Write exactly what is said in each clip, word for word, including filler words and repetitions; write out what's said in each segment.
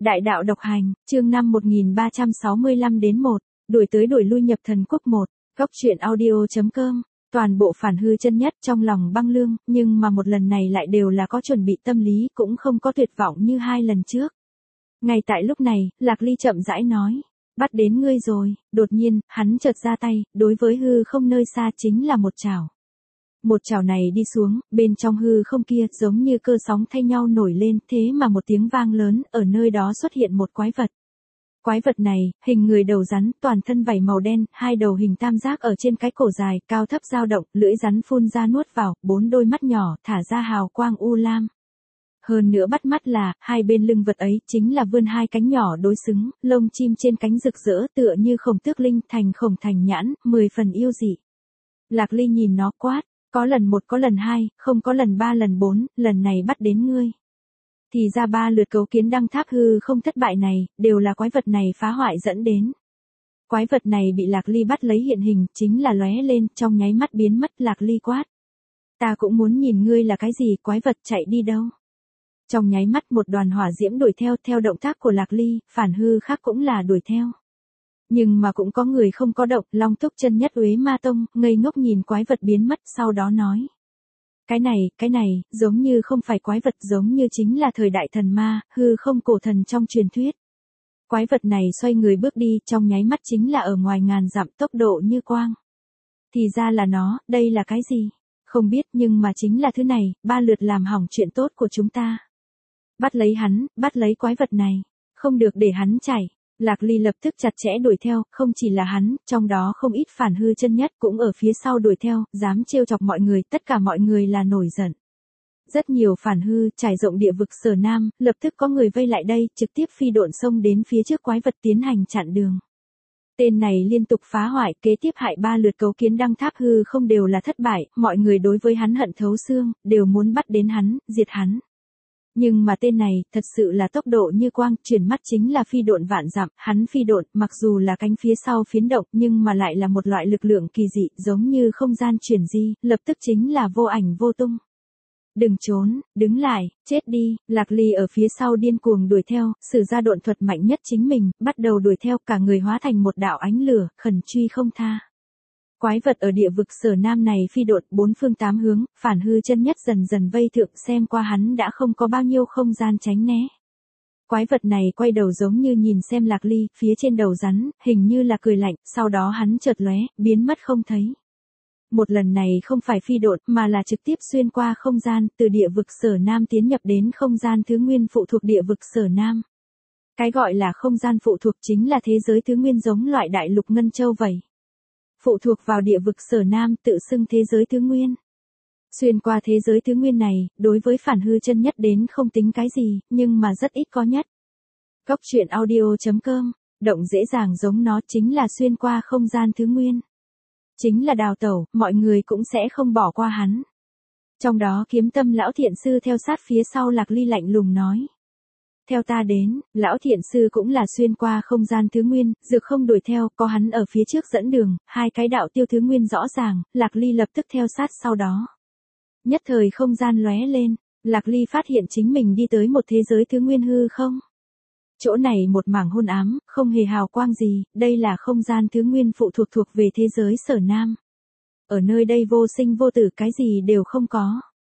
Đại đạo độc hành, chương năm một nghìn ba trăm sáu mươi lăm đến một, đuổi tới đuổi lui nhập thần quốc một, góc truyện audio chấm com, toàn bộ phản hư chân nhất trong lòng băng lương, nhưng mà một lần này lại đều là có chuẩn bị tâm lý, cũng không có tuyệt vọng như hai lần trước. Ngay tại lúc này, Lạc Ly chậm rãi nói, bắt đến ngươi rồi, đột nhiên, hắn chợt ra tay, đối với hư không nơi xa chính là một chảo. Một chảo này đi xuống, bên trong hư không kia giống như cơ sóng thay nhau nổi lên, thế mà một tiếng vang lớn, ở nơi đó xuất hiện một quái vật. Quái vật này, hình người đầu rắn, toàn thân vảy màu đen, hai đầu hình tam giác ở trên cái cổ dài, cao thấp dao động, lưỡi rắn phun ra nuốt vào, bốn đôi mắt nhỏ, thả ra hào quang u lam. Hơn nữa bắt mắt là, hai bên lưng vật ấy, chính là vươn hai cánh nhỏ đối xứng, lông chim trên cánh rực rỡ tựa như khổng tước linh thành khổng thành nhãn, mười phần yêu dị. Lạc Ly nhìn nó quát. Có lần một có lần hai, không có lần ba lần bốn, lần này bắt đến ngươi. Thì ra ba lượt cấu kiến đăng tháp hư không thất bại này, đều là quái vật này phá hoại dẫn đến. Quái vật này bị Lạc Ly bắt lấy hiện hình, chính là lóe lên, trong nháy mắt biến mất. Lạc Ly quát. Ta cũng muốn nhìn ngươi là cái gì, quái vật chạy đi đâu. Trong nháy mắt một đoàn hỏa diễm đuổi theo, theo động tác của Lạc Ly, phản hư khác cũng là đuổi theo. Nhưng mà cũng có người không có động, Long Túc chân nhất Uế Ma Tông, ngây ngốc nhìn quái vật biến mất, sau đó nói. Cái này, cái này, giống như không phải quái vật, giống như chính là thời đại thần ma, hư không cổ thần trong truyền thuyết. Quái vật này xoay người bước đi, trong nháy mắt chính là ở ngoài ngàn dặm, tốc độ như quang. Thì ra là nó, đây là cái gì? Không biết, nhưng mà chính là thứ này, ba lượt làm hỏng chuyện tốt của chúng ta. Bắt lấy hắn, bắt lấy quái vật này, không được để hắn chảy. Lạc Ly lập tức chặt chẽ đuổi theo, không chỉ là hắn, trong đó không ít phản hư chân nhất cũng ở phía sau đuổi theo, dám trêu chọc mọi người, tất cả mọi người là nổi giận. Rất nhiều phản hư, trải rộng địa vực Sở Nam, lập tức có người vây lại đây, trực tiếp phi độn xông đến phía trước quái vật tiến hành chặn đường. Tên này liên tục phá hoại, kế tiếp hại ba lượt cấu kiến đăng tháp hư không đều là thất bại, mọi người đối với hắn hận thấu xương, đều muốn bắt đến hắn, diệt hắn. Nhưng mà tên này, thật sự là tốc độ như quang, chuyển mắt chính là phi độn vạn dặm, hắn phi độn, mặc dù là cánh phía sau phiến động, nhưng mà lại là một loại lực lượng kỳ dị, giống như không gian chuyển di, lập tức chính là vô ảnh vô tung. Đừng trốn, đứng lại, chết đi, Lạc Ly ở phía sau điên cuồng đuổi theo, sử ra độn thuật mạnh nhất chính mình, bắt đầu đuổi theo, cả người hóa thành một đạo ánh lửa, khẩn truy không tha. Quái vật ở địa vực Sở Nam này phi độn bốn phương tám hướng, phản hư chân nhất dần dần vây thượng, xem qua hắn đã không có bao nhiêu không gian tránh né. Quái vật này quay đầu giống như nhìn xem Lạc Ly, phía trên đầu rắn, hình như là cười lạnh, sau đó hắn chợt lóe, biến mất không thấy. Một lần này không phải phi độn, mà là trực tiếp xuyên qua không gian, từ địa vực Sở Nam tiến nhập đến không gian thứ nguyên phụ thuộc địa vực Sở Nam. Cái gọi là không gian phụ thuộc chính là thế giới thứ nguyên giống loại đại lục Ngân Châu vậy. Phụ thuộc vào địa vực Sở Nam tự xưng thế giới thứ nguyên. Xuyên qua thế giới thứ nguyên này, đối với phản hư chân nhất đến không tính cái gì, nhưng mà rất ít có nhất. Góc truyện audio chấm com, động dễ dàng giống nó chính là xuyên qua không gian thứ nguyên. Chính là đào tẩu, mọi người cũng sẽ không bỏ qua hắn. Trong đó kiếm tâm lão thiện sư theo sát phía sau Lạc Ly lạnh lùng nói. Theo ta đến, lão thiện sư cũng là xuyên qua không gian thứ nguyên, dược không đuổi theo, có hắn ở phía trước dẫn đường, hai cái đạo tiêu thứ nguyên rõ ràng, Lạc Ly lập tức theo sát sau đó. Nhất thời không gian lóe lên, Lạc Ly phát hiện chính mình đi tới một thế giới thứ nguyên hư không. Chỗ này một mảng hôn ám, không hề hào quang gì, đây là không gian thứ nguyên phụ thuộc thuộc về thế giới Sở Nam. Ở nơi đây vô sinh vô tử, cái gì đều không có.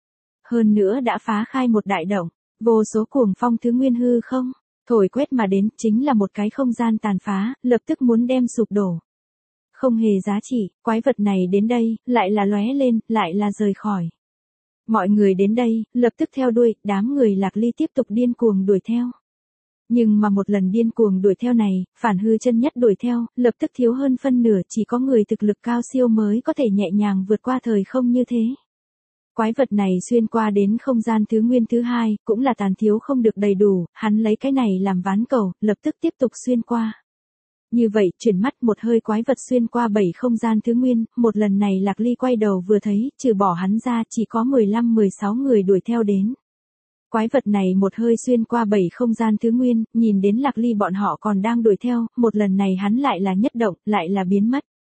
Hơn nữa đã phá khai một đại động. Vô số cuồng phong thứ nguyên hư không, thổi quét mà đến, chính là một cái không gian tàn phá, lập tức muốn đem sụp đổ. Không hề giá trị, quái vật này đến đây, lại là lóe lên, lại là rời khỏi. Mọi người đến đây, lập tức theo đuôi, đám người Lạc Ly tiếp tục điên cuồng đuổi theo. Nhưng mà một lần điên cuồng đuổi theo này, phản hư chân nhất đuổi theo, lập tức thiếu hơn phân nửa, chỉ có người thực lực cao siêu mới có thể nhẹ nhàng vượt qua thời không như thế. Quái vật này xuyên qua đến không gian thứ nguyên thứ hai, cũng là tàn thiếu không được đầy đủ, hắn lấy cái này làm ván cầu, lập tức tiếp tục xuyên qua. Như vậy, chuyển mắt một hơi quái vật xuyên qua bảy không gian thứ nguyên, một lần này Lạc Ly quay đầu vừa thấy, trừ bỏ hắn ra chỉ có mười lăm mười sáu người đuổi theo đến. Quái vật này một hơi xuyên qua bảy không gian thứ nguyên, nhìn đến Lạc Ly bọn họ còn đang đuổi theo, một lần này hắn lại là nhất động, lại là biến mất.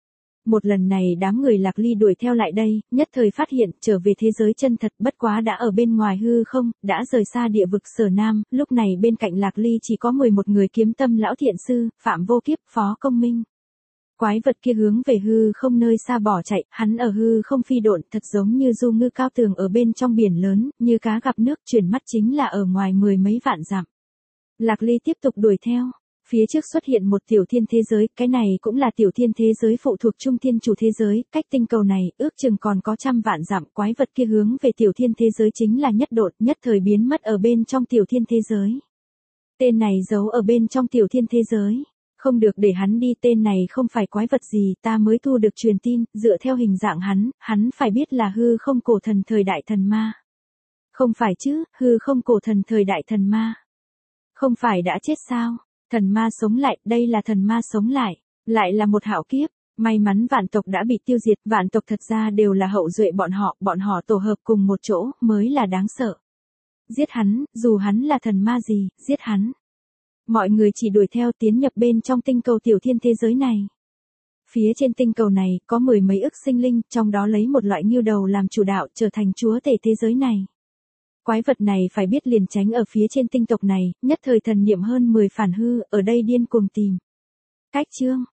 Một lần này đám người Lạc Ly đuổi theo lại đây, nhất thời phát hiện trở về thế giới chân thật, bất quá đã ở bên ngoài hư không, đã rời xa địa vực Sở Nam, lúc này bên cạnh Lạc Ly chỉ có mười một người kiếm tâm lão thiện sư, Phạm Vô Kiếp, Phó Công Minh. Quái vật kia hướng về hư không nơi xa bỏ chạy, hắn ở hư không phi độn, thật giống như du ngư cao tường ở bên trong biển lớn, như cá gặp nước, chuyển mắt chính là ở ngoài mười mấy vạn dặm. Lạc Ly tiếp tục đuổi theo. Phía trước xuất hiện một tiểu thiên thế giới, cái này cũng là tiểu thiên thế giới phụ thuộc trung thiên chủ thế giới, cách tinh cầu này, ước chừng còn có trăm vạn dặm, quái vật kia hướng về tiểu thiên thế giới chính là nhất đột, nhất thời biến mất ở bên trong tiểu thiên thế giới. Tên này giấu ở bên trong tiểu thiên thế giới. Không được để hắn đi, tên này không phải quái vật gì, ta mới thu được truyền tin, dựa theo hình dạng hắn, hắn phải biết là hư không cổ thần thời đại thần ma. Không phải chứ, hư không cổ thần thời đại thần ma. Không phải đã chết sao? Thần ma sống lại, đây là thần ma sống lại, lại là một hạo kiếp, may mắn vạn tộc đã bị tiêu diệt, vạn tộc thật ra đều là hậu duệ bọn họ, bọn họ tổ hợp cùng một chỗ, mới là đáng sợ. Giết hắn, dù hắn là thần ma gì, giết hắn. Mọi người chỉ đuổi theo tiến nhập bên trong tinh cầu tiểu thiên thế giới này. Phía trên tinh cầu này, có mười mấy ức sinh linh, trong đó lấy một loại ngưu đầu làm chủ đạo, trở thành chúa tể thế giới này. Quái vật này phải biết liền tránh ở phía trên tinh tộc này, nhất thời thần niệm hơn mười phản hư, ở đây điên cuồng tìm. Cách chương,